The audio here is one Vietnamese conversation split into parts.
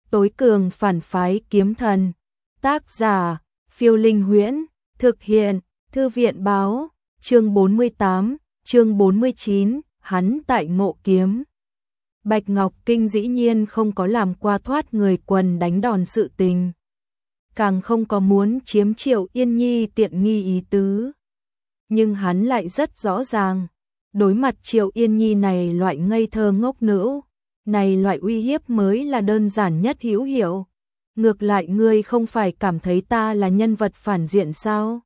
Tối cường phản phái kiếm thần. Tác giả, Phiêu Linh Huyễn. Thực hiện, Thư viện báo. Chương 48, chương 49, hắn tại Ngộ Kiếm. Bạch Ngọc Kinh dĩ nhiên không có làm qua thoát người quần đánh đòn sự tình. Càng không có muốn chiếm Triệu Yên Nhi tiện nghi ý tứ. Nhưng hắn lại rất rõ ràng, đối mặt Triệu Yên Nhi này loại ngây thơ ngốc nữ, này loại uy hiếp mới là đơn giản nhất hữu hiệu. Ngược lại ngươi không phải cảm thấy ta là nhân vật phản diện sao?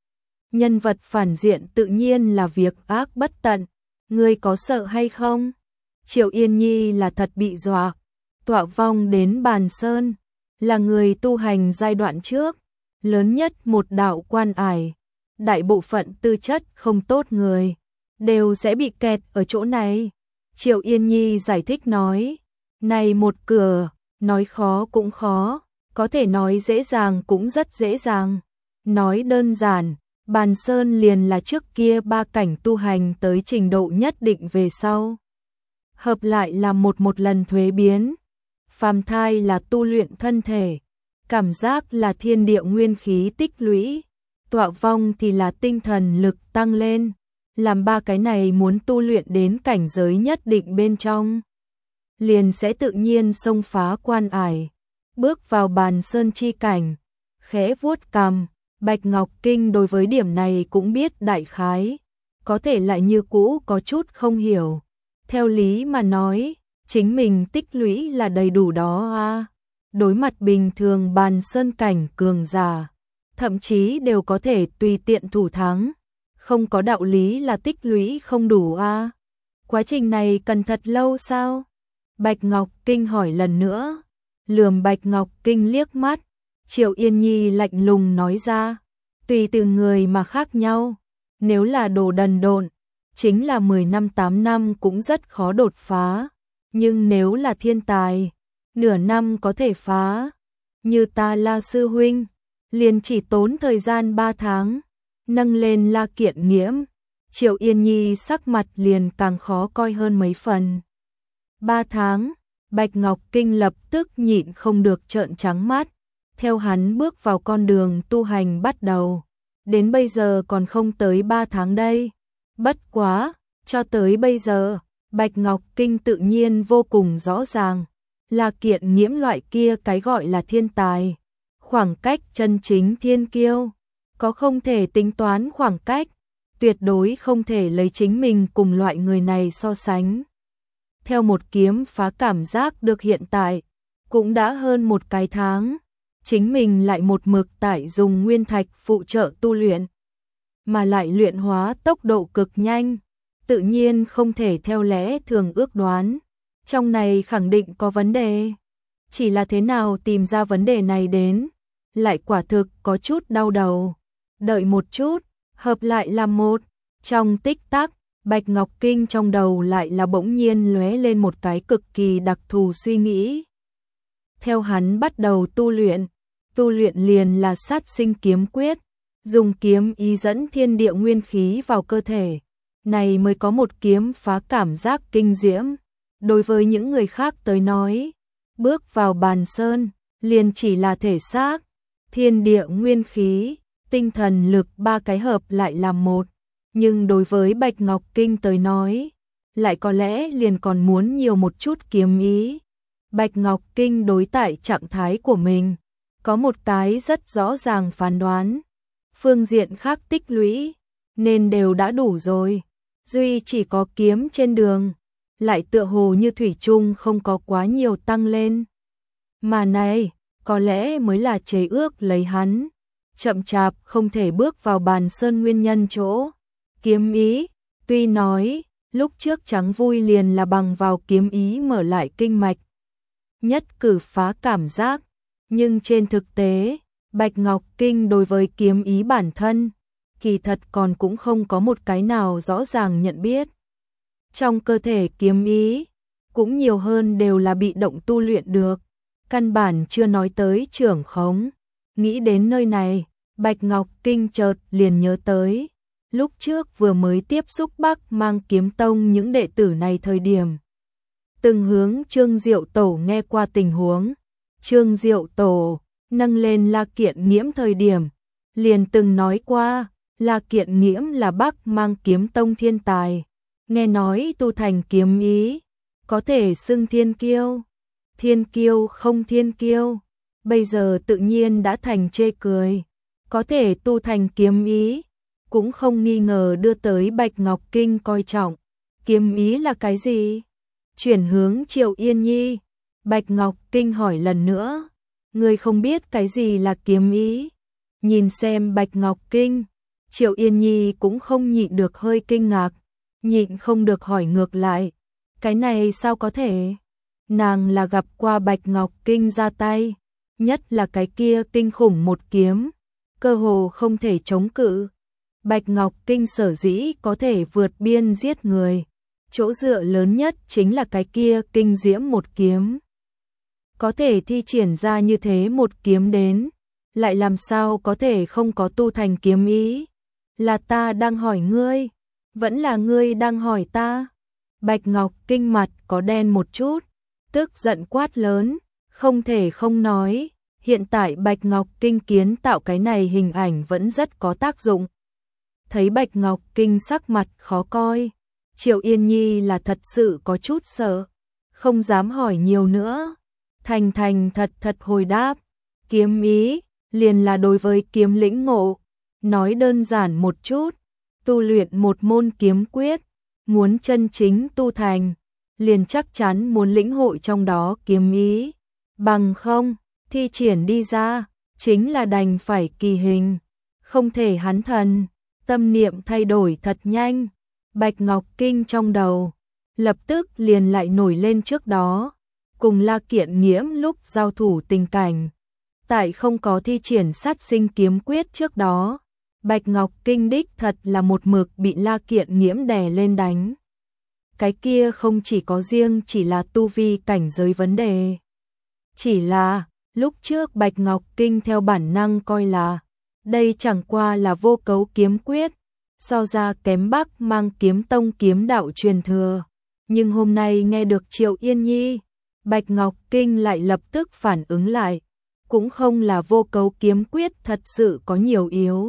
Nhân vật phản diện tự nhiên là việc ác bất tận, ngươi có sợ hay không? Triệu Yên Nhi là thật bị dọa, tọa vong đến Bàn Sơn, là người tu hành giai đoạn trước, lớn nhất một đạo quan ải, đại bộ phận tư chất không tốt người, đều sẽ bị kẹt ở chỗ này. Triệu Yên Nhi giải thích nói, này một cửa, nói khó cũng khó, có thể nói dễ dàng cũng rất dễ dàng, nói đơn giản. Bàn Sơn liền là trước kia ba cảnh tu hành tới trình độ nhất định về sau. Hợp lại là một lần thuế biến. Phàm thai là tu luyện thân thể. Cảm giác là thiên địa nguyên khí tích lũy. Tọa vong thì là tinh thần lực tăng lên. Làm ba cái này muốn tu luyện đến cảnh giới nhất định bên trong. Liền sẽ tự nhiên xông phá quan ải. Bước vào Bàn Sơn chi cảnh. Khẽ vuốt cằm. Bạch Ngọc Kinh đối với điểm này cũng biết đại khái, có thể lại như cũ có chút không hiểu. Theo lý mà nói, chính mình tích lũy là đầy đủ đó à. Đối mặt bình thường Bàn Sơn cảnh cường giả, thậm chí đều có thể tùy tiện thủ thắng, không có đạo lý là tích lũy không đủ à. Quá trình này cần thật lâu sao? Bạch Ngọc Kinh hỏi lần nữa, lườm Bạch Ngọc Kinh liếc mắt. Triệu Yên Nhi lạnh lùng nói ra, tùy từng người mà khác nhau, nếu là đồ đần độn, chính là 10 năm 8 năm cũng rất khó đột phá, nhưng nếu là thiên tài, nửa năm có thể phá, như ta La sư huynh, liền chỉ tốn thời gian 3 tháng, nâng lên La Kiện Nghiễm, Triệu Yên Nhi sắc mặt liền càng khó coi hơn mấy phần. 3 tháng, Bạch Ngọc Kinh lập tức nhịn không được trợn trắng mắt. Theo hắn bước vào con đường tu hành bắt đầu, đến bây giờ còn không tới 3 tháng đây. Bất quá, cho tới bây giờ, Bạch Ngọc Kinh tự nhiên vô cùng rõ ràng, là Kiện Nghiễm loại kia cái gọi là thiên tài. Khoảng cách chân chính thiên kiêu, có không thể tính toán khoảng cách, tuyệt đối không thể lấy chính mình cùng loại người này so sánh. Theo một kiếm phá cảm giác được hiện tại, cũng đã hơn một cái tháng. Chính mình lại một mực tại dùng nguyên thạch phụ trợ tu luyện, mà lại luyện hóa tốc độ cực nhanh, tự nhiên không thể theo lẽ thường ước đoán. Trong này khẳng định có vấn đề, chỉ là thế nào tìm ra vấn đề này đến, lại quả thực có chút đau đầu. Đợi một chút, hợp lại làm một, trong tích tắc, Bạch Ngọc Kinh trong đầu lại là bỗng nhiên lóe lên một cái cực kỳ đặc thù suy nghĩ. Theo hắn bắt đầu tu luyện liền là sát sinh kiếm quyết, dùng kiếm ý dẫn thiên địa nguyên khí vào cơ thể, này mới có một kiếm phá cảm giác kinh diễm. Đối với những người khác tới nói, bước vào Bàn Sơn, liền chỉ là thể xác, thiên địa nguyên khí, tinh thần lực ba cái hợp lại làm một, nhưng đối với Bạch Ngọc Kinh tới nói, lại có lẽ liền còn muốn nhiều một chút kiếm ý. Bạch Ngọc Kinh đối tại trạng thái của mình, có một cái rất rõ ràng phán đoán, phương diện khác tích lũy, nên đều đã đủ rồi, duy chỉ có kiếm trên đường, lại tựa hồ như thủy chung không có quá nhiều tăng lên. Mà này, có lẽ mới là chế ước lấy hắn, chậm chạp không thể bước vào Bàn Sơn nguyên nhân chỗ. Kiếm ý, tuy nói, lúc trước trắng vui liền là bằng vào kiếm ý mở lại kinh mạch, nhất cử phá cảm giác. Nhưng trên thực tế, Bạch Ngọc Kinh đối với kiếm ý bản thân, kỳ thật còn cũng không có một cái nào rõ ràng nhận biết. Trong cơ thể kiếm ý, cũng nhiều hơn đều là bị động tu luyện được, căn bản chưa nói tới trưởng khống. Nghĩ đến nơi này, Bạch Ngọc Kinh chợt liền nhớ tới, lúc trước vừa mới tiếp xúc Bắc Mang Kiếm Tông những đệ tử này thời điểm. Từng hướng Trương Diệu Tổ nghe qua tình huống. Trương Diệu Tổ nâng lên La Kiện Nghiễm thời điểm, liền từng nói qua, La Kiện Nghiễm là Bắc Mang Kiếm Tông thiên tài, nghe nói tu thành kiếm ý, có thể xưng thiên kiêu. Thiên kiêu không thiên kiêu, bây giờ tự nhiên đã thành chê cười, có thể tu thành kiếm ý, cũng không nghi ngờ đưa tới Bạch Ngọc Kinh coi trọng. Kiếm ý là cái gì? Chuyển hướng Triệu Yên Nhi, Bạch Ngọc Kinh hỏi lần nữa, người không biết cái gì là kiếm ý? Nhìn xem Bạch Ngọc Kinh, Triệu Yên Nhi cũng không nhịn được hơi kinh ngạc, nhịn không được hỏi ngược lại, cái này sao có thể? Nàng là gặp qua Bạch Ngọc Kinh ra tay, nhất là cái kia kinh khủng một kiếm, cơ hồ không thể chống cự. Bạch Ngọc Kinh sở dĩ có thể vượt biên giết người, chỗ dựa lớn nhất chính là cái kia kinh diễm một kiếm. Có thể thi triển ra như thế một kiếm đến, lại làm sao có thể không có tu thành kiếm ý? Là ta đang hỏi ngươi, vẫn là ngươi đang hỏi ta? Bạch Ngọc Kinh mặt có đen một chút, tức giận quát lớn, không thể không nói, hiện tại Bạch Ngọc Kinh kiến tạo cái này hình ảnh vẫn rất có tác dụng. Thấy Bạch Ngọc Kinh sắc mặt khó coi, Triệu Yên Nhi là thật sự có chút sợ, không dám hỏi nhiều nữa, thành thành thật thật hồi đáp, kiếm ý, liền là đối với kiếm lĩnh ngộ, nói đơn giản một chút, tu luyện một môn kiếm quyết, muốn chân chính tu thành, liền chắc chắn muốn lĩnh hội trong đó kiếm ý, bằng không, thi triển đi ra, chính là đành phải kỳ hình, không thể hắn thần, tâm niệm thay đổi thật nhanh, Bạch Ngọc Kinh trong đầu, lập tức liền lại nổi lên trước đó, cùng La Kiện Nghiễm lúc giao thủ tình cảnh, tại không có thi triển sát sinh kiếm quyết trước đó, Bạch Ngọc Kinh đích thật là một mực bị La Kiện Nghiễm đè lên đánh. Cái kia không chỉ có riêng chỉ là tu vi cảnh giới vấn đề. Chỉ là, lúc trước Bạch Ngọc Kinh theo bản năng coi là, đây chẳng qua là vô cấu kiếm quyết, so ra kém Bắc Mang Kiếm Tông kiếm đạo truyền thừa. Nhưng hôm nay nghe được Triệu Yên Nhi, Bạch Ngọc Kinh lại lập tức phản ứng lại, cũng không là vô cấu kiếm quyết thật sự có nhiều yếu,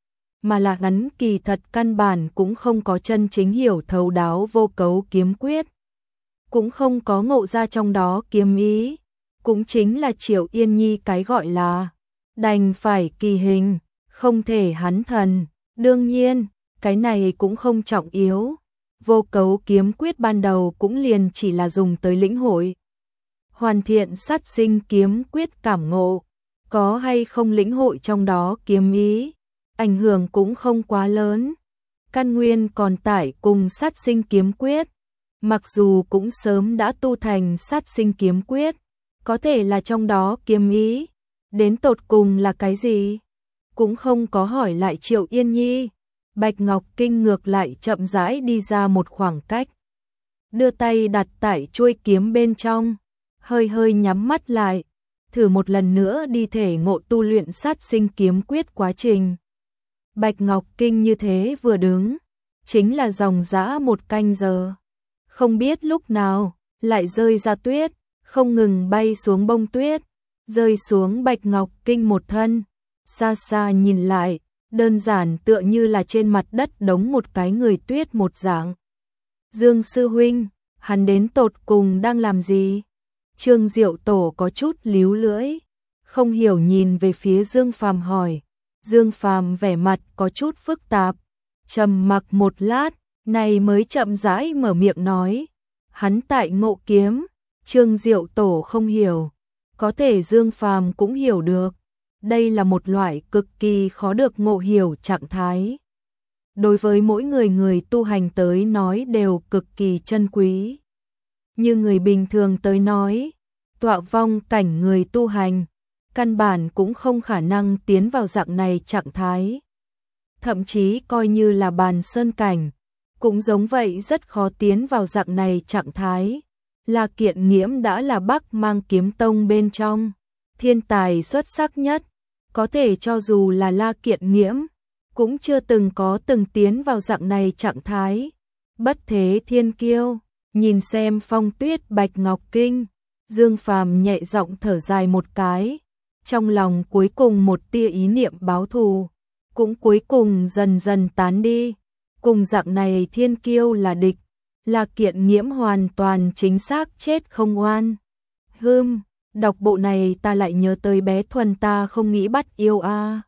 mà là ngắn kỳ thật căn bản cũng không có chân chính hiểu thấu đáo vô cấu kiếm quyết, cũng không có ngộ ra trong đó kiếm ý, cũng chính là Triệu Yên Nhi cái gọi là đành phải kỳ hình, không thể hắn thần. Đương nhiên, cái này cũng không trọng yếu, vô cấu kiếm quyết ban đầu cũng liền chỉ là dùng tới lĩnh hội, hoàn thiện sát sinh kiếm quyết cảm ngộ, có hay không lĩnh hội trong đó kiếm ý, ảnh hưởng cũng không quá lớn. Căn nguyên còn tại cùng sát sinh kiếm quyết, mặc dù cũng sớm đã tu thành sát sinh kiếm quyết, có thể là trong đó kiếm ý, đến tột cùng là cái gì? Cũng không có hỏi lại Triệu Yên Nhi, Bạch Ngọc Kinh ngược lại chậm rãi đi ra một khoảng cách, đưa tay đặt tại chuôi kiếm bên trong, hơi hơi nhắm mắt lại, thử một lần nữa đi thể ngộ tu luyện sát sinh kiếm quyết quá trình. Bạch Ngọc Kinh như thế vừa đứng, chính là dòng dã một canh giờ. Không biết lúc nào, lại rơi ra tuyết, không ngừng bay xuống bông tuyết, rơi xuống Bạch Ngọc Kinh một thân. Xa xa nhìn lại, đơn giản tựa như là trên mặt đất đống một cái người tuyết một dạng. Dương sư huynh, hắn đến tột cùng đang làm gì? Trương Diệu Tổ có chút líu lưỡi, không hiểu nhìn về phía Dương Phàm hỏi. Dương Phàm vẻ mặt có chút phức tạp, trầm mặc một lát, này mới chậm rãi mở miệng nói, hắn tại ngộ kiếm. Trương Diệu Tổ không hiểu, có thể Dương Phàm cũng hiểu được, đây là một loại cực kỳ khó được ngộ hiểu trạng thái. Đối với mỗi người tu hành tới nói đều cực kỳ chân quý. Như người bình thường tới nói, tọa vong cảnh người tu hành, căn bản cũng không khả năng tiến vào dạng này trạng thái. Thậm chí coi như là bàn sơn cảnh, cũng giống vậy rất khó tiến vào dạng này trạng thái. La Kiện Nghiễm đã là Bắc Mang Kiếm Tông bên trong thiên tài xuất sắc nhất, có thể cho dù là La Kiện Nghiễm, cũng chưa từng tiến vào dạng này trạng thái. Bất thế thiên kiêu, nhìn xem Phong Tuyết Bạch Ngọc Kinh, Dương Phàm nhẹ giọng thở dài một cái, trong lòng cuối cùng một tia ý niệm báo thù, cũng cuối cùng dần dần tán đi. Cùng dạng này thiên kiêu là địch, là kiện nghiễm hoàn toàn chính xác chết không oan. Đọc bộ này ta lại nhớ tới bé Thuần ta không nghĩ bắt yêu a.